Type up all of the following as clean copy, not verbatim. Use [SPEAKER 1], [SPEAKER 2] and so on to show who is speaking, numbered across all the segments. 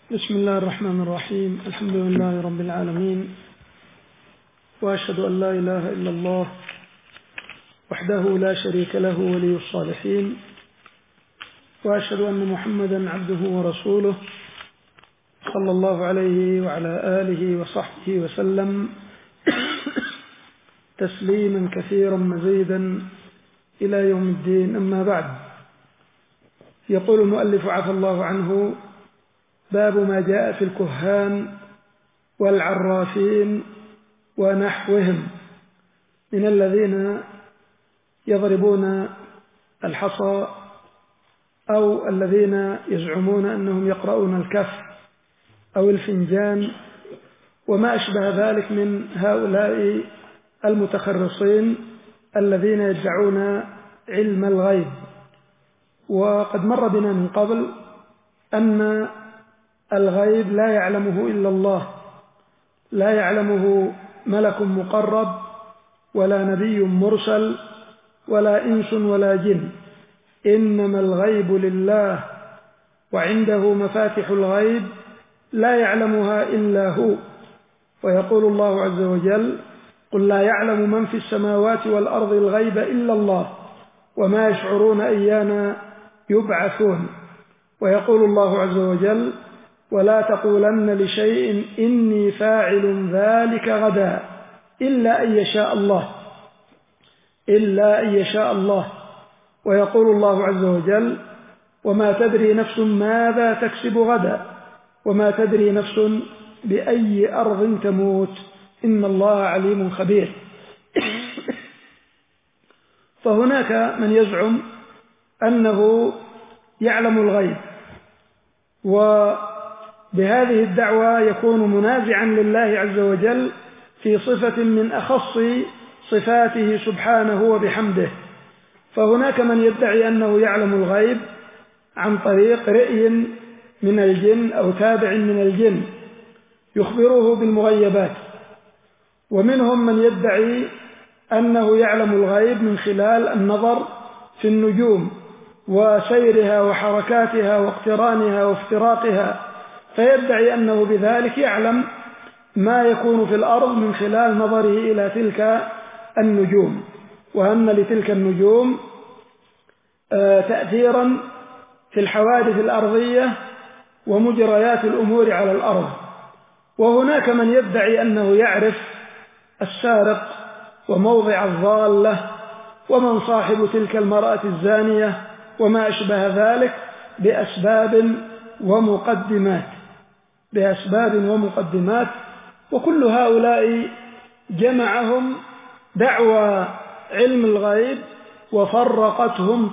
[SPEAKER 1] بسم الله الرحمن الرحيم. الحمد لله رب العالمين، وأشهد أن لا إله إلا الله وحده لا شريك له ولي الصالحين، وأشهد أن محمدا عبده ورسوله صلى الله عليه وعلى آله وصحبه وسلم تسليما كثيرا مزيدا إلى يوم الدين. أما بعد، يقول المؤلف عفى الله عنه: باب ما جاء في الكهان والعرافين ونحوهم من الذين يضربون الحصى أو الذين يزعمون أنهم يقرؤون الكف أو الفنجان وما أشبه ذلك من هؤلاء المتخرصين الذين يدعون علم الغيب. وقد مر بنا من قبل أن الغيب لا يعلمه إلا الله، لا يعلمه ملك مقرب ولا نبي مرسل ولا إنس ولا جن، إنما الغيب لله وعنده مفاتح الغيب لا يعلمها إلا هو. ويقول الله عز وجل: قل لا يعلم من في السماوات والأرض الغيب إلا الله وما يشعرون أيان يبعثون. ويقول الله عز وجل: ولا تقولن لشيء إني فاعل ذلك غدا إلا أن يشاء الله. ويقول الله عز وجل: وما تدري نفس ماذا تكسب غدا وما تدري نفس بأي أرض تموت إن الله عليم خبير. فهناك من يزعم أنه يعلم الغيب، وبهذه الدعوة يكون منازعا لله عز وجل في صفة من أخص صفاته سبحانه وبحمده. فهناك من يدعي أنه يعلم الغيب عن طريق رئي من الجن أو تابع من الجن يخبره بالمغيبات، ومنهم من يدعي أنه يعلم الغيب من خلال النظر في النجوم وسيرها وحركاتها واقترانها وافتراقها، فيدعي أنه بذلك يعلم ما يكون في الأرض من خلال نظره إلى تلك النجوم، وأن لتلك النجوم تأثيرا في الحوادث الأرضية ومجريات الأمور على الأرض. وهناك من يدعي أنه يعرف السارق وموضع الضالة ومن صاحب تلك المرأة الزانية وما أشبه ذلك بأسباب ومقدمات. وكل هؤلاء جمعهم دعوى علم الغيب وفرقتهم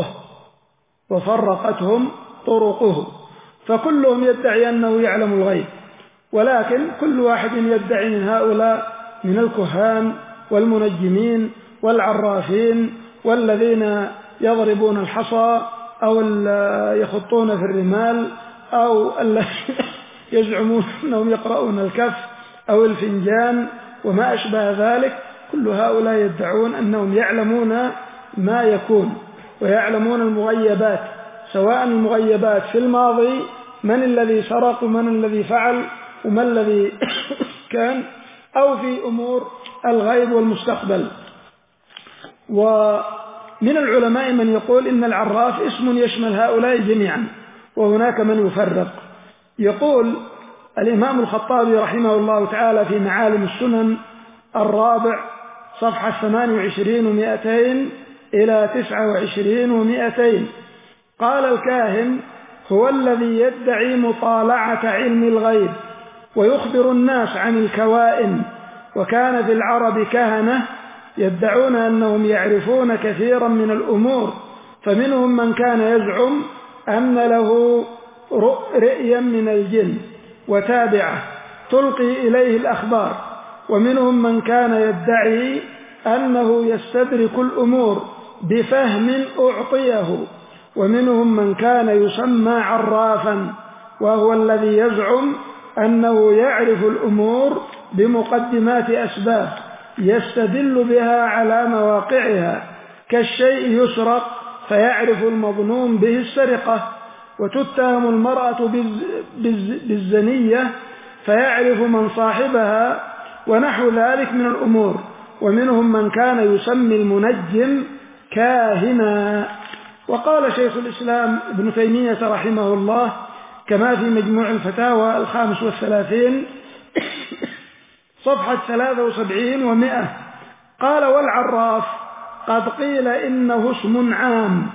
[SPEAKER 1] طرقه، فكلهم يدعي أنه يعلم الغيب، ولكن كل واحد يدعي من هؤلاء من الكهان والمنجمين والعرافين والذين يضربون الحصى أو يخطون في الرمال أو الذين يزعمون أنهم يقرؤون الكف أو الفنجان وما أشبه ذلك، كل هؤلاء يدعون أنهم يعلمون ما يكون ويعلمون المغيبات، سواء المغيبات في الماضي، من الذي سرق ومن الذي فعل وما الذي كان، أو في أمور الغيب والمستقبل. ومن العلماء من يقول إن العراف اسم يشمل هؤلاء جميعا، وهناك من يفرق. يقول الإمام الخطابي رحمه الله تعالى في معالم السنن الرابع صفحة 28 و200 إلى 29 و200: قال: الكاهن هو الذي يدعي مطالعة علم الغيب ويخبر الناس عن الكوائن. وكان في العرب كهنة يدعون أنهم يعرفون كثيرا من الأمور، فمنهم من كان يزعم أن له رئيا من الجن وتابعة تلقي إليه الأخبار، ومنهم من كان يدعي أنه يستدرك الأمور بفهم أعطيه، ومنهم من كان يسمى عرافا، وهو الذي يزعم أنه يعرف الأمور بمقدمات أسباب يستدل بها على مواقعها، كالشيء يسرق فيعرف المظنون به السرقة، وتتهم المرأة بالزنية فيعرف من صاحبها ونحو ذلك من الأمور. ومنهم من كان يسمي المنجم كاهنا. وقال شيخ الإسلام ابن تيمية رحمه الله كما في مجموع الفتاوى 35 صفحة 73 و100 قال: والعراف قد قيل إنه اسم عام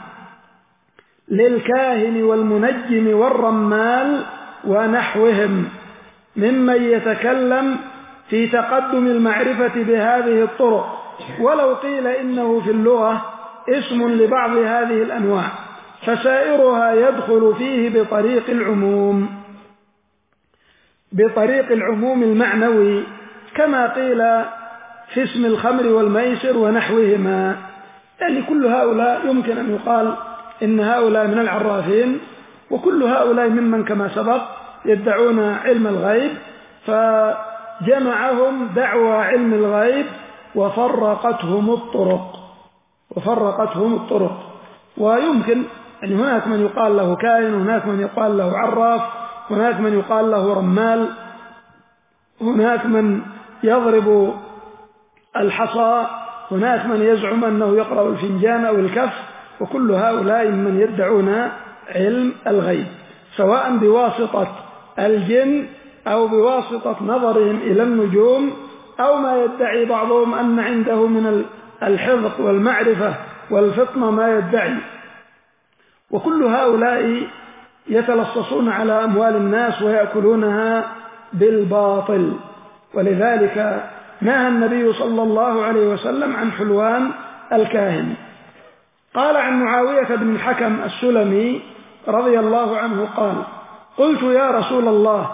[SPEAKER 1] للكاهن والمنجم والرمال ونحوهم ممن يتكلم في تقدم المعرفة بهذه الطرق، ولو قيل إنه في اللغة اسم لبعض هذه الأنواع فسائرها يدخل فيه بطريق العموم المعنوي، كما قيل في اسم الخمر والميسر ونحوهما. يعني كل هؤلاء يمكن أن يقال إن هؤلاء من العرافين، وكل هؤلاء ممن كما سبق يدعون علم الغيب، فجمعهم دعوى علم الغيب وفرقتهم الطرق. ويمكن أن هناك من يقال له كاهن، هناك من يقال له عراف، هناك من يقال له رمال، هناك من يضرب الحصى، هناك من يزعم أنه يقرأ الفنجان أو الكف، وكل هؤلاء من يدعون علم الغيب سواء بواسطة الجن أو بواسطة نظرهم إلى النجوم، أو ما يدعي بعضهم أن عنده من الحفظ والمعرفة والفطنة ما يدعي. وكل هؤلاء يتلصصون على أموال الناس ويأكلونها بالباطل. ولذلك نهى النبي صلى الله عليه وسلم عن حلوان الكاهن. قال عن معاوية بن الحكم السلمي رضي الله عنه قال: قلت يا رسول الله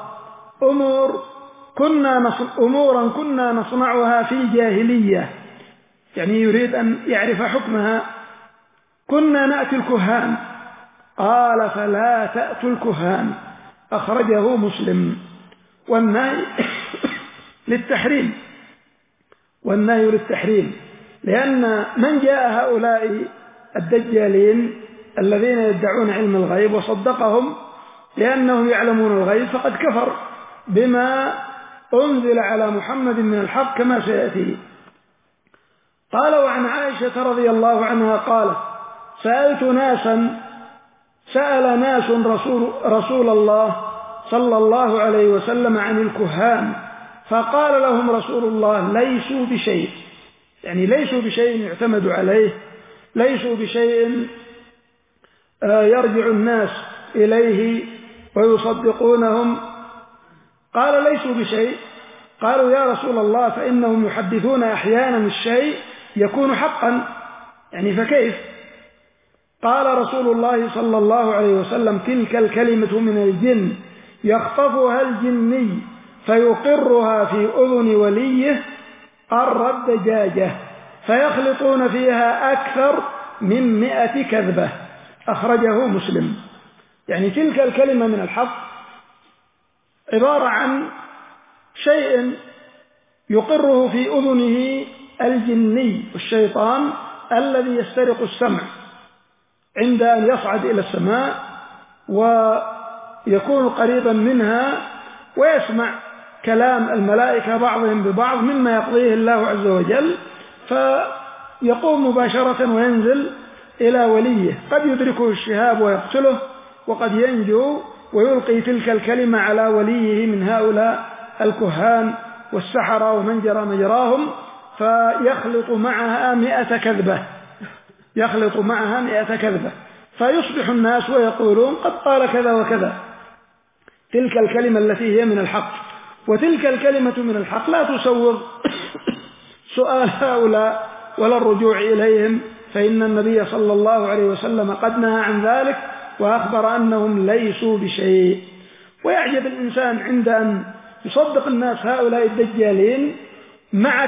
[SPEAKER 1] أمورا كنا نصنعها في الجاهلية، يعني يريد أن يعرف حكمها. كنا نأتي الكهان. قال: فلا تأتوا الكهان. أخرجه مسلم. والنهي للتحريم، لأن من جاء هؤلاء الدجالين الذين يدعون علم الغيب وصدقهم لأنهم يعلمون الغيب فقد كفر بما أنزل على محمد من الحق كما سيأتي. قال: وعن عائشة رضي الله عنها قالت: سأل ناس رسول الله صلى الله عليه وسلم عن الكهان، فقال لهم رسول الله: ليسوا بشيء، يعني ليسوا بشيء يعتمد عليه، ليسوا بشيء يرجع الناس إليه ويصدقونهم. قال: ليسوا بشيء. قالوا: يا رسول الله فإنهم يحدثون أحيانا الشيء يكون حقا، يعني فكيف؟ قال رسول الله صلى الله عليه وسلم: تلك الكلمة من الجن يخطفها الجني فيقرها في أذن وليه قر الدجاجة فيخلطون فيها أكثر من 100 كذبة. أخرجه مسلم. يعني تلك الكلمة من الحق عبارة عن شيء يقره في أذنه الجني الشيطان الذي يسترق السمع عند أن يصعد إلى السماء ويكون قريبا منها ويسمع كلام الملائكة بعضهم ببعض مما يقضيه الله عز وجل، فيقوم مباشرة وينزل إلى وليه، قد يدركه الشهاب ويقتله، وقد ينجو ويلقي تلك الكلمة على وليه من هؤلاء الكهان والسحرة ومن جرى مجراهم، فيخلط معها 100 كذبة، فيصبح الناس ويقولون قد قال كذا وكذا. تلك الكلمة التي هي من الحق، وتلك الكلمة من الحق لا تسوغ سؤال هؤلاء ولا الرجوع إليهم، فإن النبي صلى الله عليه وسلم قد نهى عن ذلك وأخبر أنهم ليسوا بشيء. ويعجب الإنسان عند أن يصدق الناس هؤلاء الدجالين مع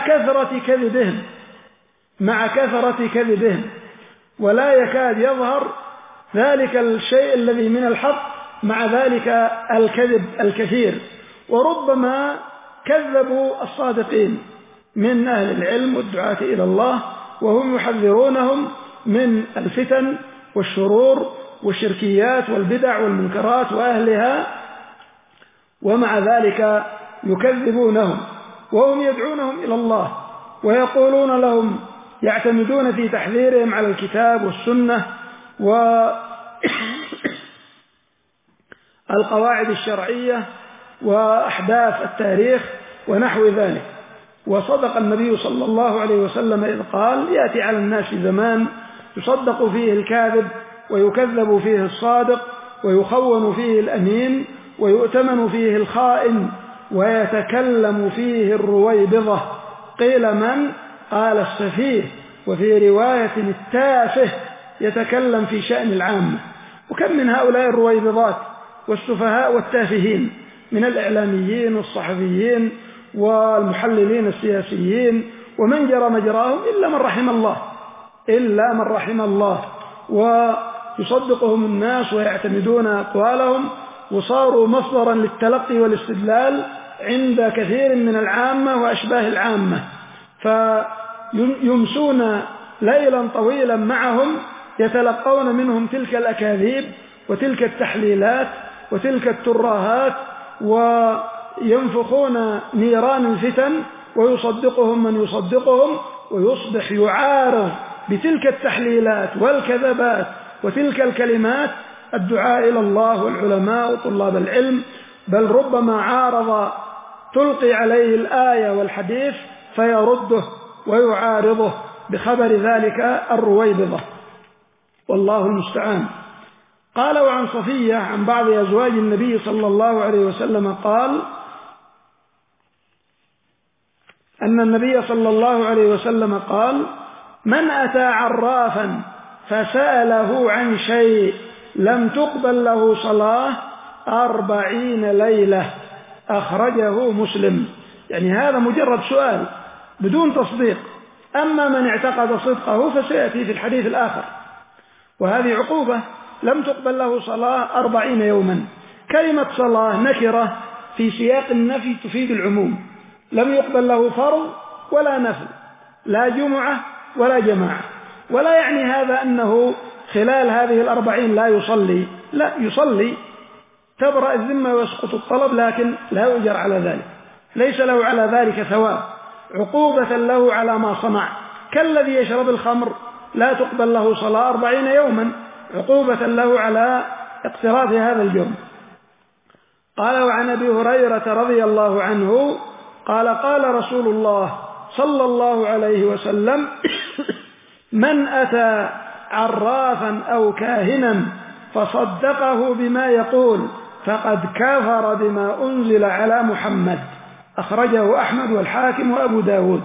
[SPEAKER 1] كثرة كذبهم، ولا يكاد يظهر ذلك الشيء الذي من الحق مع ذلك الكذب الكثير. وربما كذبوا الصادقين من أهل العلم والدعاة إلى الله وهم يحذرونهم من الفتن والشرور والشركيات والبدع والمنكرات وأهلها، ومع ذلك يكذبونهم وهم يدعونهم إلى الله ويقولون لهم، يعتمدون في تحذيرهم على الكتاب والسنة والقواعد الشرعية وأحداث التاريخ ونحو ذلك. وصدق النبي صلى الله عليه وسلم إذ قال: يأتي على الناس زمان يصدق فيه الكاذب ويكذب فيه الصادق ويخون فيه الأمين ويؤتمن فيه الخائن ويتكلم فيه الرويبضة. قيل من؟ قال السفيه، وفي رواية التافه، يتكلم في شأن العامة. وكم من هؤلاء الرويبضات والسفهاء والتافهين من الإعلاميين والصحفيين والمحللين السياسيين ومن جرى مجراهم إلا من رحم الله ويصدقهم الناس ويعتمدون أقوالهم، وصاروا مصدرا للتلقي والاستدلال عند كثير من العامة وأشباه العامة، فيمسون ليلا طويلا معهم يتلقون منهم تلك الأكاذيب وتلك التحليلات وتلك الترهات، وينفخون نيران الفتن ويصدقهم من يصدقهم، ويصبح يعارض بتلك التحليلات والكذبات وتلك الكلمات الدعاء إلى الله والعلماء وطلاب العلم، بل ربما عارض تلقي عليه الآية والحديث فيرده ويعارضه بخبر ذلك الرويبضة، والله المستعان. قال: وعن صفية عن بعض أزواج النبي صلى الله عليه وسلم قال أن النبي صلى الله عليه وسلم قال: من أتى عرافا فسأله عن شيء لم تقبل له صلاة 40 ليلة، أخرجه مسلم. يعني هذا مجرد سؤال بدون تصديق، أما من اعتقد صدقه فسيأتي في الحديث الآخر. وهذه عقوبة، لم تقبل له صلاة 40 يوما. كلمة صلاة نكرة في سياق النفي تفيد العموم، لم يقبل له فرض ولا نفل، لا جمعة ولا جماعة، ولا يعني هذا أنه خلال هذه 40 لا يصلي، لا، يصلي، تبرأ الذمة ويسقط الطلب، لكن لا يؤجر على ذلك، ليس له على ذلك ثواب، عقوبة له على ما صنع. كالذي يشرب الخمر لا تقبل له صلاة 40 يوما، عقوبة له على اقتراف هذا الجرم. قال: وعن أبي هريرة رضي الله عنه قال: قال رسول الله صلى الله عليه وسلم: من أتى عرافا أو كاهنا فصدقه بما يقول فقد كفر بما أنزل على محمد، أخرجه أحمد والحاكم وأبو داود.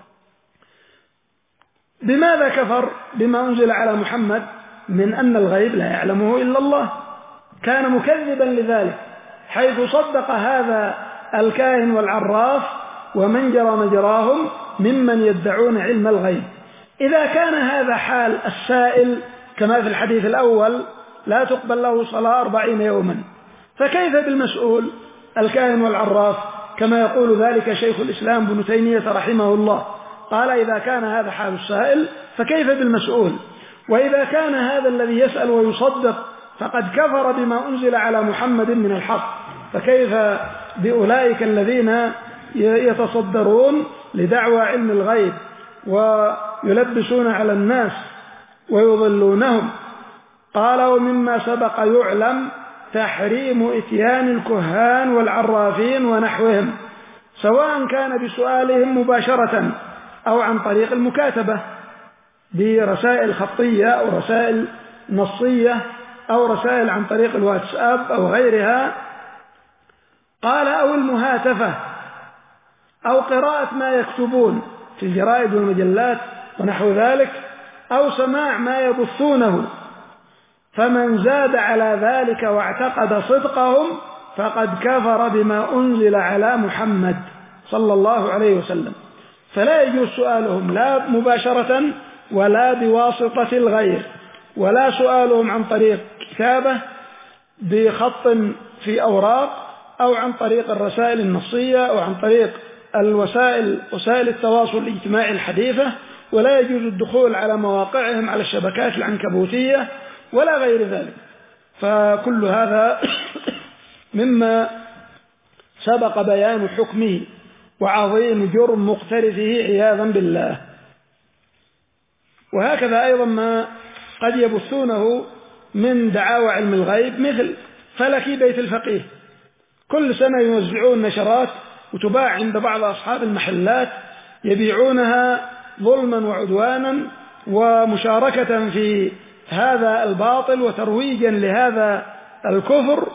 [SPEAKER 1] بماذا كفر بما أنزل على محمد؟ من أن الغيب لا يعلمه إلا الله، كان مكذبا لذلك، حيث صدق هذا الكاهن والعراف ومن جرى مجراهم ممن يدعون علم الغيب. إذا كان هذا حال السائل كما في الحديث الأول لا تقبل له صلاة 40 يوما، فكيف بالمسؤول الكاهن والعراف؟ كما يقول ذلك شيخ الإسلام ابن تيمية رحمه الله، قال: إذا كان هذا حال السائل فكيف بالمسؤول؟ وإذا كان هذا الذي يسأل ويصدق فقد كفر بما أنزل على محمد من الحق، فكيف بأولئك الذين يتصدرون لدعوى علم الغيب ويلبسون على الناس ويضلونهم؟ قال: ومما سبق يعلم تحريم إتيان الكهان والعرافين ونحوهم، سواء كان بسؤالهم مباشرة أو عن طريق المكاتبة برسائل خطية أو رسائل نصية أو رسائل عن طريق الواتساب أو غيرها. قال: أو المهاتفة أو قراءة ما يكتبون في الجرائد والمجلات ونحو ذلك، أو سماع ما يبثونه، فمن زاد على ذلك واعتقد صدقهم فقد كفر بما أنزل على محمد صلى الله عليه وسلم. فلا يجوز سؤالهم لا مباشرة ولا بواسطة الغير، ولا سؤالهم عن طريق كتابة بخط في أوراق أو عن طريق الرسائل النصية أو عن طريق وسائل التواصل الاجتماعي الحديثة، ولا يجوز الدخول على مواقعهم على الشبكات العنكبوتية ولا غير ذلك. فكل هذا مما سبق بيان حكمه وعظيم جرم مقترفه عياذا بالله. وهكذا أيضا ما قد يبثونه من دعاوى علم الغيب مثل فلكي بيت الفقيه، كل سنة يوزعون نشرات وتباع عند بعض أصحاب المحلات يبيعونها ظلما وعدوانا ومشاركة في هذا الباطل وترويجا لهذا الكفر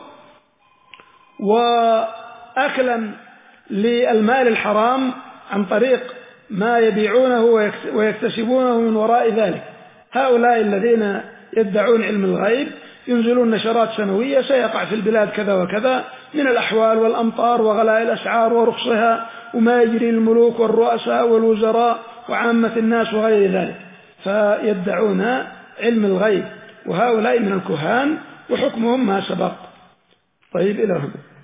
[SPEAKER 1] وأكلا للمال الحرام عن طريق ما يبيعونه ويكتسبونه من وراء ذلك. هؤلاء الذين يدعون علم الغيب ينزلون نشرات سنوية سيقع في البلاد كذا وكذا من الأحوال والأمطار وغلاء الأسعار ورخصها وما يجري الملوك والرؤساء والوزراء وعامة الناس وغير ذلك، فيدعون علم الغيب، وهؤلاء من الكهان وحكمهم ما سبق. طيب إلى هنا.